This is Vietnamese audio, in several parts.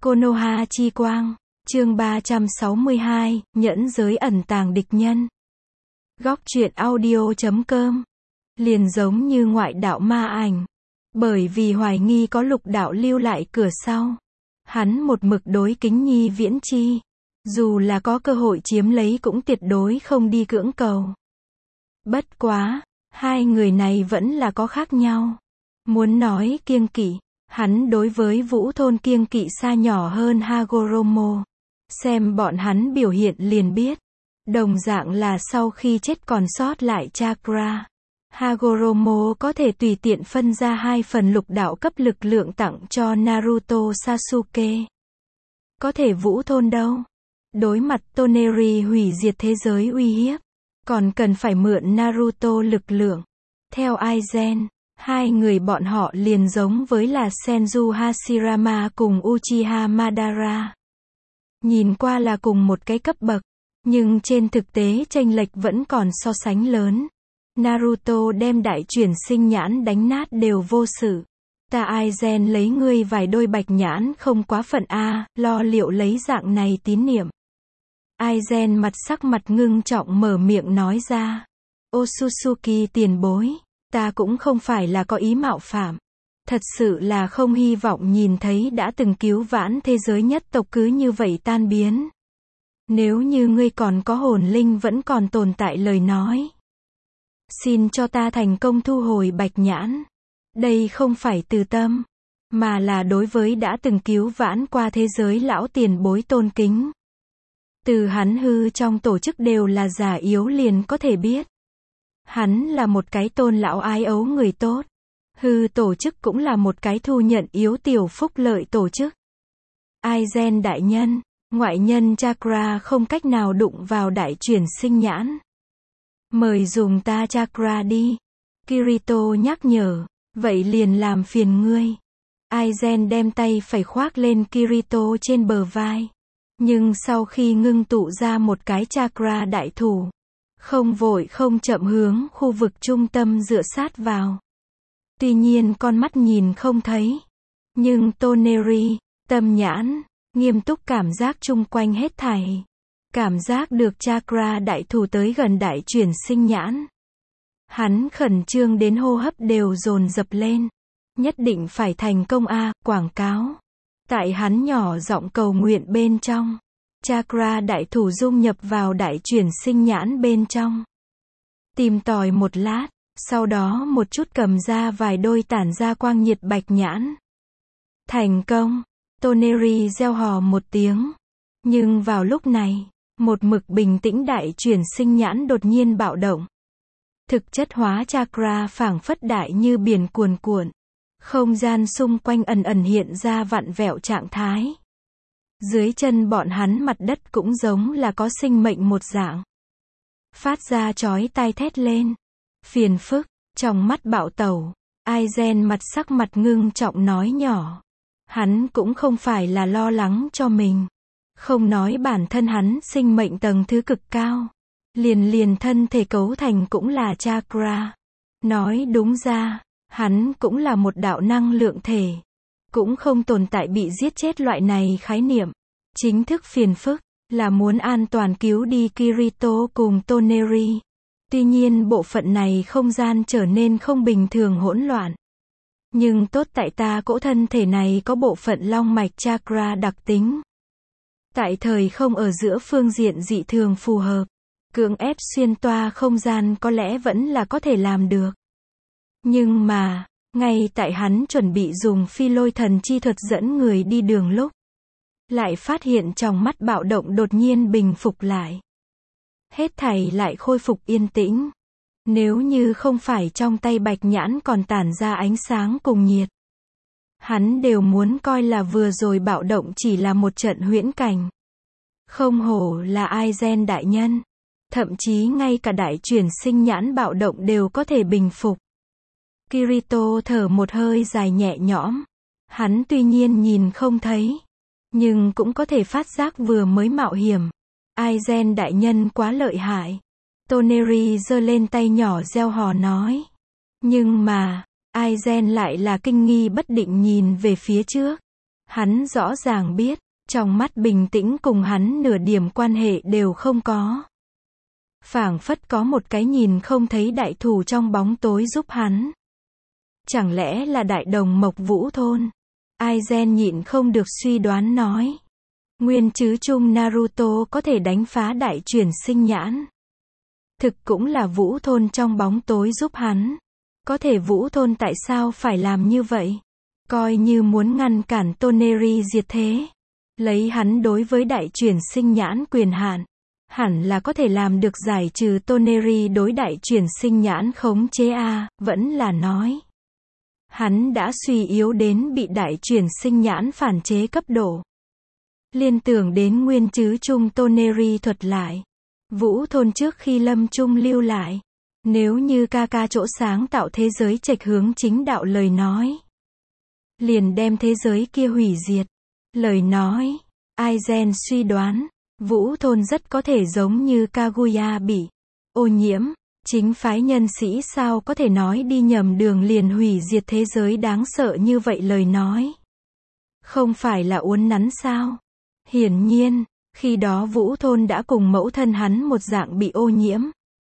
Konoha chi quang, chương 362, nhẫn giới ẩn tàng địch nhân. Góc truyện audio.com. Liền giống như ngoại đạo ma ảnh. Bởi vì hoài nghi có lục đạo lưu lại cửa sau. Hắn một mực đối kính nhi viễn chi. Dù là có cơ hội chiếm lấy cũng tuyệt đối không đi cưỡng cầu. Bất quá, hai người này vẫn là có khác nhau. Muốn nói kiêng kỵ, hắn đối với Vũ Thôn kiêng kỵ xa nhỏ hơn Hagoromo. Xem bọn hắn biểu hiện liền biết. Đồng dạng là sau khi chết còn sót lại chakra. Hagoromo có thể tùy tiện phân ra 2 phần lục đạo cấp lực lượng tặng cho Naruto Sasuke. Có thể Vũ Thôn đâu? Đối mặt Toneri hủy diệt thế giới uy hiếp, còn cần phải mượn Naruto lực lượng. Theo Aizen, hai người bọn họ liền giống với là Senju Hashirama cùng Uchiha Madara. Nhìn qua là cùng một cái cấp bậc, nhưng trên thực tế chênh lệch vẫn còn so sánh lớn. Naruto đem đại chuyển sinh nhãn đánh nát đều vô sự. Ta Aizen lấy ngươi vài đôi bạch nhãn không quá phận a, lo liệu lấy dạng này tín niệm. Aizen mặt sắc mặt ngưng trọng mở miệng nói ra. Otsutsuki tiền bối, ta cũng không phải là có ý mạo phạm. Thật sự là không hy vọng nhìn thấy đã từng cứu vãn thế giới nhất tộc cứ như vậy tan biến. Nếu như ngươi còn có hồn linh vẫn còn tồn tại lời nói, xin cho ta thành công thu hồi bạch nhãn. Đây không phải từ tâm, mà là đối với đã từng cứu vãn qua thế giới lão tiền bối tôn kính. Từ hắn hư trong tổ chức đều là già yếu liền có thể biết. Hắn là một cái tôn lão ái ấu người tốt. Hư tổ chức cũng là một cái thu nhận yếu tiểu phúc lợi tổ chức. Aizen đại nhân, ngoại nhân chakra không cách nào đụng vào đại chuyển sinh nhãn. Mời dùng ta chakra đi. Kirito nhắc nhở, vậy liền làm phiền ngươi. Aizen đem tay phải khoác lên Kirito trên bờ vai. Nhưng sau khi ngưng tụ ra một cái chakra đại thủ, không vội không chậm hướng khu vực trung tâm dựa sát vào. Tuy nhiên con mắt nhìn không thấy, nhưng Toneri, tâm nhãn, nghiêm túc cảm giác chung quanh hết thảy. Cảm giác được chakra đại thủ tới gần đại chuyển sinh nhãn. Hắn khẩn trương đến hô hấp đều dồn dập lên. Nhất định phải thành công a, quảng cáo. Tại hắn nhỏ giọng cầu nguyện bên trong. Chakra đại thủ dung nhập vào đại chuyển sinh nhãn bên trong. Tìm tòi một lát, sau đó một chút cầm ra vài đôi tản ra quang nhiệt bạch nhãn. Thành công, Toneri reo hò một tiếng. Nhưng vào lúc này, một mực bình tĩnh đại chuyển sinh nhãn đột nhiên bạo động. Thực chất hóa chakra phảng phất đại như biển cuồn cuộn. Không gian xung quanh ẩn ẩn hiện ra vặn vẹo trạng thái. Dưới chân bọn hắn mặt đất cũng giống là có sinh mệnh một dạng. Phát ra chói tai thét lên. Phiền phức, trong mắt bạo tẩu. Aizen mặt sắc mặt ngưng trọng nói nhỏ. Hắn cũng không phải là lo lắng cho mình. Không nói bản thân hắn sinh mệnh tầng thứ cực cao. Liền thân thể cấu thành cũng là chakra. Nói đúng ra, hắn cũng là một đạo năng lượng thể. Cũng không tồn tại bị giết chết loại này khái niệm. Chính thức phiền phức, là muốn an toàn cứu đi Kirito cùng Toneri. Tuy nhiên bộ phận này không gian trở nên không bình thường hỗn loạn. Nhưng tốt tại ta cỗ thân thể này có bộ phận long mạch chakra đặc tính. Tại thời không ở giữa phương diện dị thường phù hợp. Cưỡng ép xuyên toa không gian có lẽ vẫn là có thể làm được. Nhưng mà, ngay tại hắn chuẩn bị dùng phi lôi thần chi thuật dẫn người đi đường lúc, lại phát hiện trong mắt bạo động đột nhiên bình phục lại. Hết thảy lại khôi phục yên tĩnh. Nếu như không phải trong tay bạch nhãn còn tản ra ánh sáng cùng nhiệt, hắn đều muốn coi là vừa rồi bạo động chỉ là một trận huyễn cảnh. Không hổ là Aizen đại nhân. Thậm chí ngay cả đại chuyển sinh nhãn bạo động đều có thể bình phục. Kirito thở một hơi dài nhẹ nhõm. Hắn tuy nhiên nhìn không thấy, nhưng cũng có thể phát giác vừa mới mạo hiểm. Aizen đại nhân quá lợi hại. Toneri giơ lên tay nhỏ reo hò nói. Nhưng mà, Aizen lại là kinh nghi bất định nhìn về phía trước. Hắn rõ ràng biết, trong mắt bình tĩnh cùng hắn nửa điểm quan hệ đều không có. Phảng phất có một cái nhìn không thấy đại thủ trong bóng tối giúp hắn. Chẳng lẽ là đại đồng Mộc Vũ thôn? Aizen nhịn không được suy đoán nói. Nguyên chứ chung Naruto có thể đánh phá đại chuyển sinh nhãn. Thực cũng là Vũ thôn trong bóng tối giúp hắn. Có thể Vũ thôn tại sao phải làm như vậy? Coi như muốn ngăn cản Toneri diệt thế. Lấy hắn đối với đại chuyển sinh nhãn quyền hạn, hẳn là có thể làm được giải trừ Toneri đối đại chuyển sinh nhãn khống chế a, vẫn là nói. Hắn đã suy yếu đến bị đại chuyển sinh nhãn phản chế cấp độ. Liên tưởng đến nguyên chứ chung Toneri thuật lại. Vũ thôn trước khi lâm chung lưu lại. Nếu như ca chỗ sáng tạo thế giới trạch hướng chính đạo lời nói. Liền đem thế giới kia hủy diệt. Lời nói. Aizen suy đoán. Vũ thôn rất có thể giống như Kaguya bị ô nhiễm. Chính phái nhân sĩ sao có thể nói đi nhầm đường liền hủy diệt thế giới đáng sợ như vậy lời nói. Không phải là uốn nắn sao? Hiển nhiên, khi đó Vũ thôn đã cùng mẫu thân hắn một dạng bị ô nhiễm.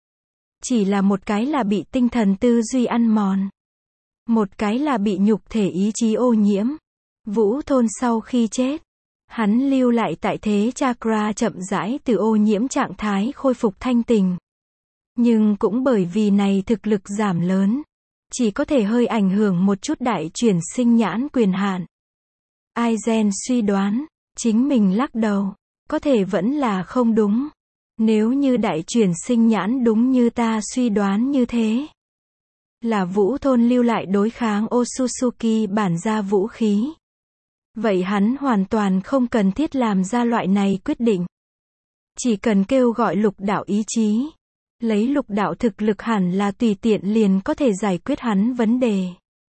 Chỉ là một cái là bị tinh thần tư duy ăn mòn. Một cái là bị nhục thể ý chí ô nhiễm. Vũ thôn sau khi chết, hắn lưu lại tại thế chakra chậm rãi từ ô nhiễm trạng thái khôi phục thanh tình. Nhưng cũng bởi vì này thực lực giảm lớn, chỉ có thể hơi ảnh hưởng một chút đại chuyển sinh nhãn quyền hạn. Aizen suy đoán, chính mình lắc đầu, có thể vẫn là không đúng. Nếu như đại chuyển sinh nhãn đúng như ta suy đoán như thế, là Vũ thôn lưu lại đối kháng Otsutsuki bản gia vũ khí. Vậy hắn hoàn toàn không cần thiết làm ra loại này quyết định. Chỉ cần kêu gọi lục đạo ý chí. Lấy lục đạo thực lực hẳn là tùy tiện liền có thể giải quyết hắn vấn đề.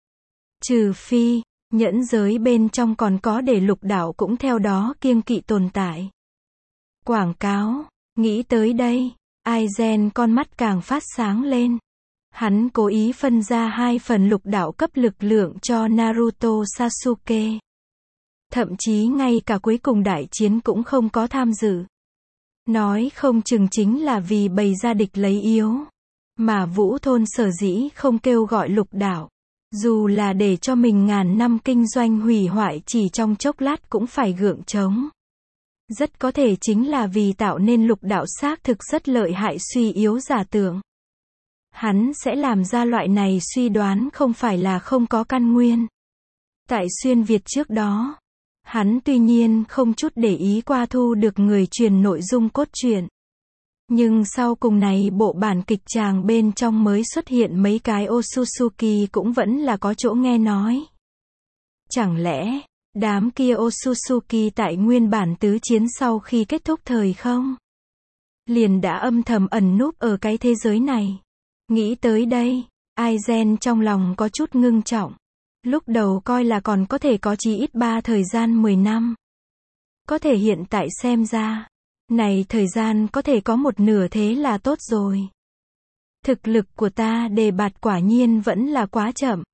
Trừ phi, nhẫn giới bên trong còn có để lục đạo cũng theo đó kiêng kỵ tồn tại. Quảng cáo, nghĩ tới đây, Aizen con mắt càng phát sáng lên. Hắn cố ý phân ra 2 phần lục đạo cấp lực lượng cho Naruto Sasuke. Thậm chí ngay cả cuối cùng đại chiến cũng không có tham dự. Nói không chừng chính là vì bày ra địch lấy yếu. Mà Vũ thôn sở dĩ không kêu gọi lục đạo. Dù là để cho mình ngàn năm kinh doanh hủy hoại chỉ trong chốc lát cũng phải gượng chống. Rất có thể chính là vì tạo nên lục đạo xác thực rất lợi hại suy yếu giả tưởng. Hắn sẽ làm ra loại này suy đoán không phải là không có căn nguyên. Tại xuyên Việt trước đó, hắn tuy nhiên không chút để ý qua thu được người truyền nội dung cốt truyện. Nhưng sau cùng này bộ bản kịch tràng bên trong mới xuất hiện mấy cái Otsutsuki cũng vẫn là có chỗ nghe nói. Chẳng lẽ, đám kia Otsutsuki tại nguyên bản tứ chiến sau khi kết thúc thời không? Liền đã âm thầm ẩn núp ở cái thế giới này. Nghĩ tới đây, Aizen trong lòng có chút ngưng trọng. Lúc đầu coi là còn có thể có chí ít 3 thời gian 10 năm. Có thể hiện tại xem ra, này thời gian có thể có một nửa thế là tốt rồi. Thực lực của ta đề bạt quả nhiên vẫn là quá chậm.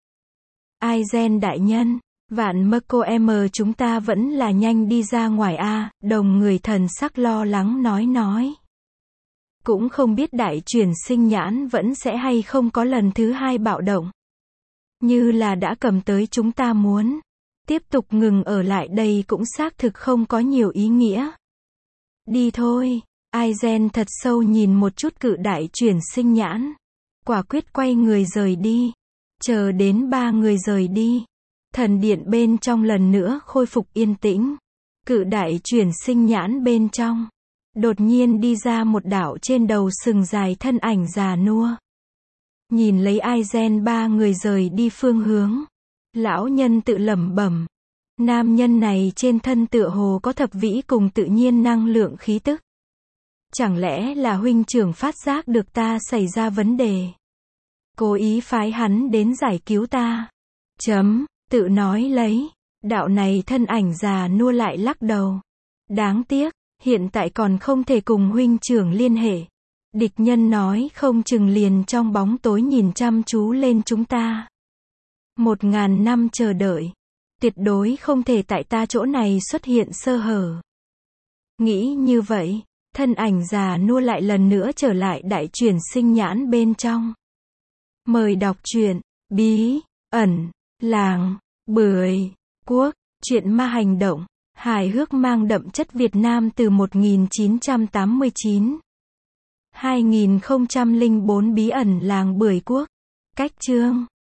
Aizen đại nhân, vạn Mako M chúng ta vẫn là nhanh đi ra ngoài a, đồng người thần sắc lo lắng nói. Cũng không biết đại chuyển sinh nhãn vẫn sẽ hay không có lần thứ 2 bạo động. Như là đã cầm tới chúng ta muốn. Tiếp tục ngừng ở lại đây cũng xác thực không có nhiều ý nghĩa. Đi thôi. Aizen thật sâu nhìn một chút cự đại chuyển sinh nhãn. Quả quyết quay người rời đi. Chờ đến 3 người rời đi. Thần điện bên trong lần nữa khôi phục yên tĩnh. Cự đại chuyển sinh nhãn bên trong. Đột nhiên đi ra một đạo trên đầu sừng dài thân ảnh già nua. Nhìn lấy Aizen 3 người rời đi phương hướng. Lão nhân tự lẩm bẩm. Nam nhân này trên thân tựa hồ có thập vĩ cùng tự nhiên năng lượng khí tức. Chẳng lẽ là huynh trưởng phát giác được ta xảy ra vấn đề. Cố ý phái hắn đến giải cứu ta. Tự nói lấy. Đạo này thân ảnh già nua lại lắc đầu. Đáng tiếc, hiện tại còn không thể cùng huynh trưởng liên hệ. Địch nhân nói không chừng liền trong bóng tối nhìn chăm chú lên chúng ta. 1000 năm chờ đợi. Tuyệt đối không thể tại ta chỗ này xuất hiện sơ hở. Nghĩ như vậy, thân ảnh già nua lại lần nữa trở lại đại chuyển sinh nhãn bên trong. Mời đọc truyện Bí ẩn làng Bưởi Quốc, truyện ma hành động, hài hước mang đậm chất Việt Nam từ 1989. 2004 Bí ẩn làng Bưởi Quốc. Cách chương